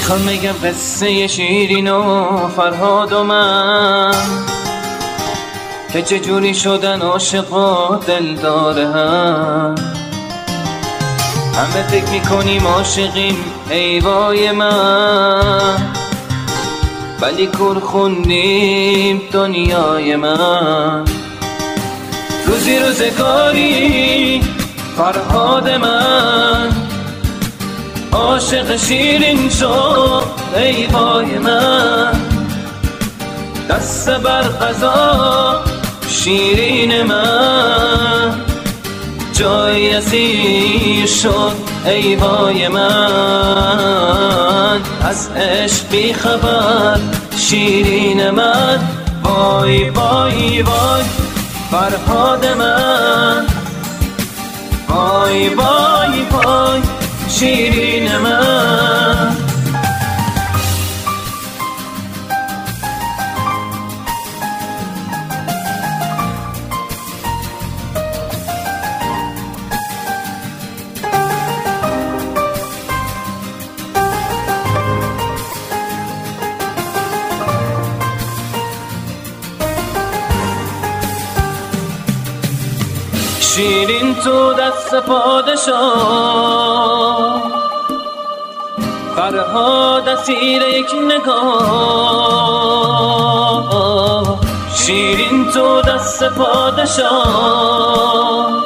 میخوام بگم قصه شیرین و فرهاد و من که چجوری شدن عاشق و دلدار هم. همه فکر میکنیم عاشقیم ای وای من، ولی کور خوندیم دنیای من. روزی روزگاری فرهاد من عاشق شیرین شد ای وای من. دست بر قضا شیرین من جای اسیر شد ای وای من. از عشق بی خبر شیرین من، وای وای وای فرهاد من، وای وای وای شیرین من. شیرین تو دست پادشاه، فرهاد اسیر یک نگاه. شیرین تو دست پادشاه،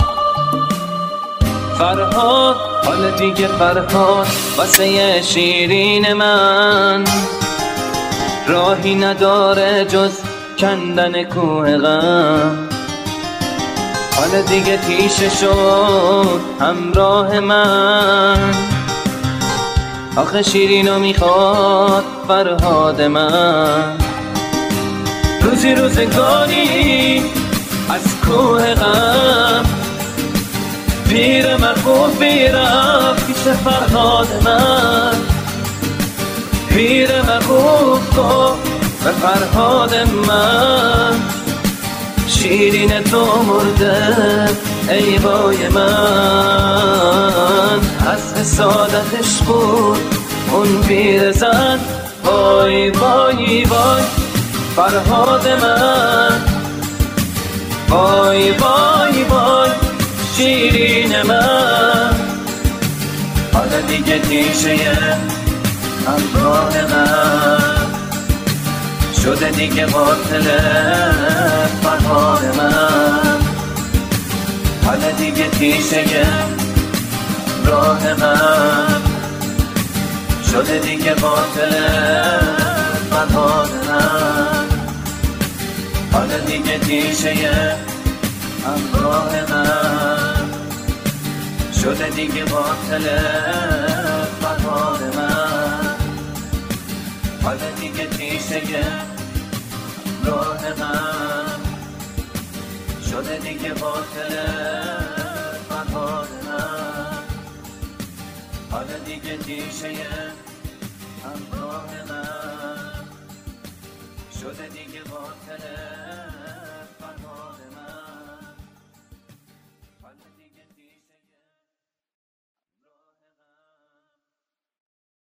فرهاد حال دیگه فرهاد واسه شیرین من. راهی نداره جز کندن کوه غم، حالا دیگه تیشه شد همراه من. آخه شیرینو میخواد فرهاد من. روزی روزگاری از کوه غم پیر مرغوبی رفت پیش فرهاد من. پیر مرغوب گفت به فرهاد من، شیرین تو مرده ای وای من. از حسادتش بود اون پیرزن، وای وای وای فرهاد من، وای وای وای شیرین من. حالا دیگه تیشه همراه من شده دیگه قاتل فرهاد من. حالا دیگه تیشه راه من شده دیگه قاتل فرهاد من. حالا دیگه تیشه همراه من شده دیگه قاتل فرهاد من. حالا دیگه تیشه راه من شده دیگه قاتل فرهاد من. حالا دیگه تیشه همراه من شده دیگه قاتل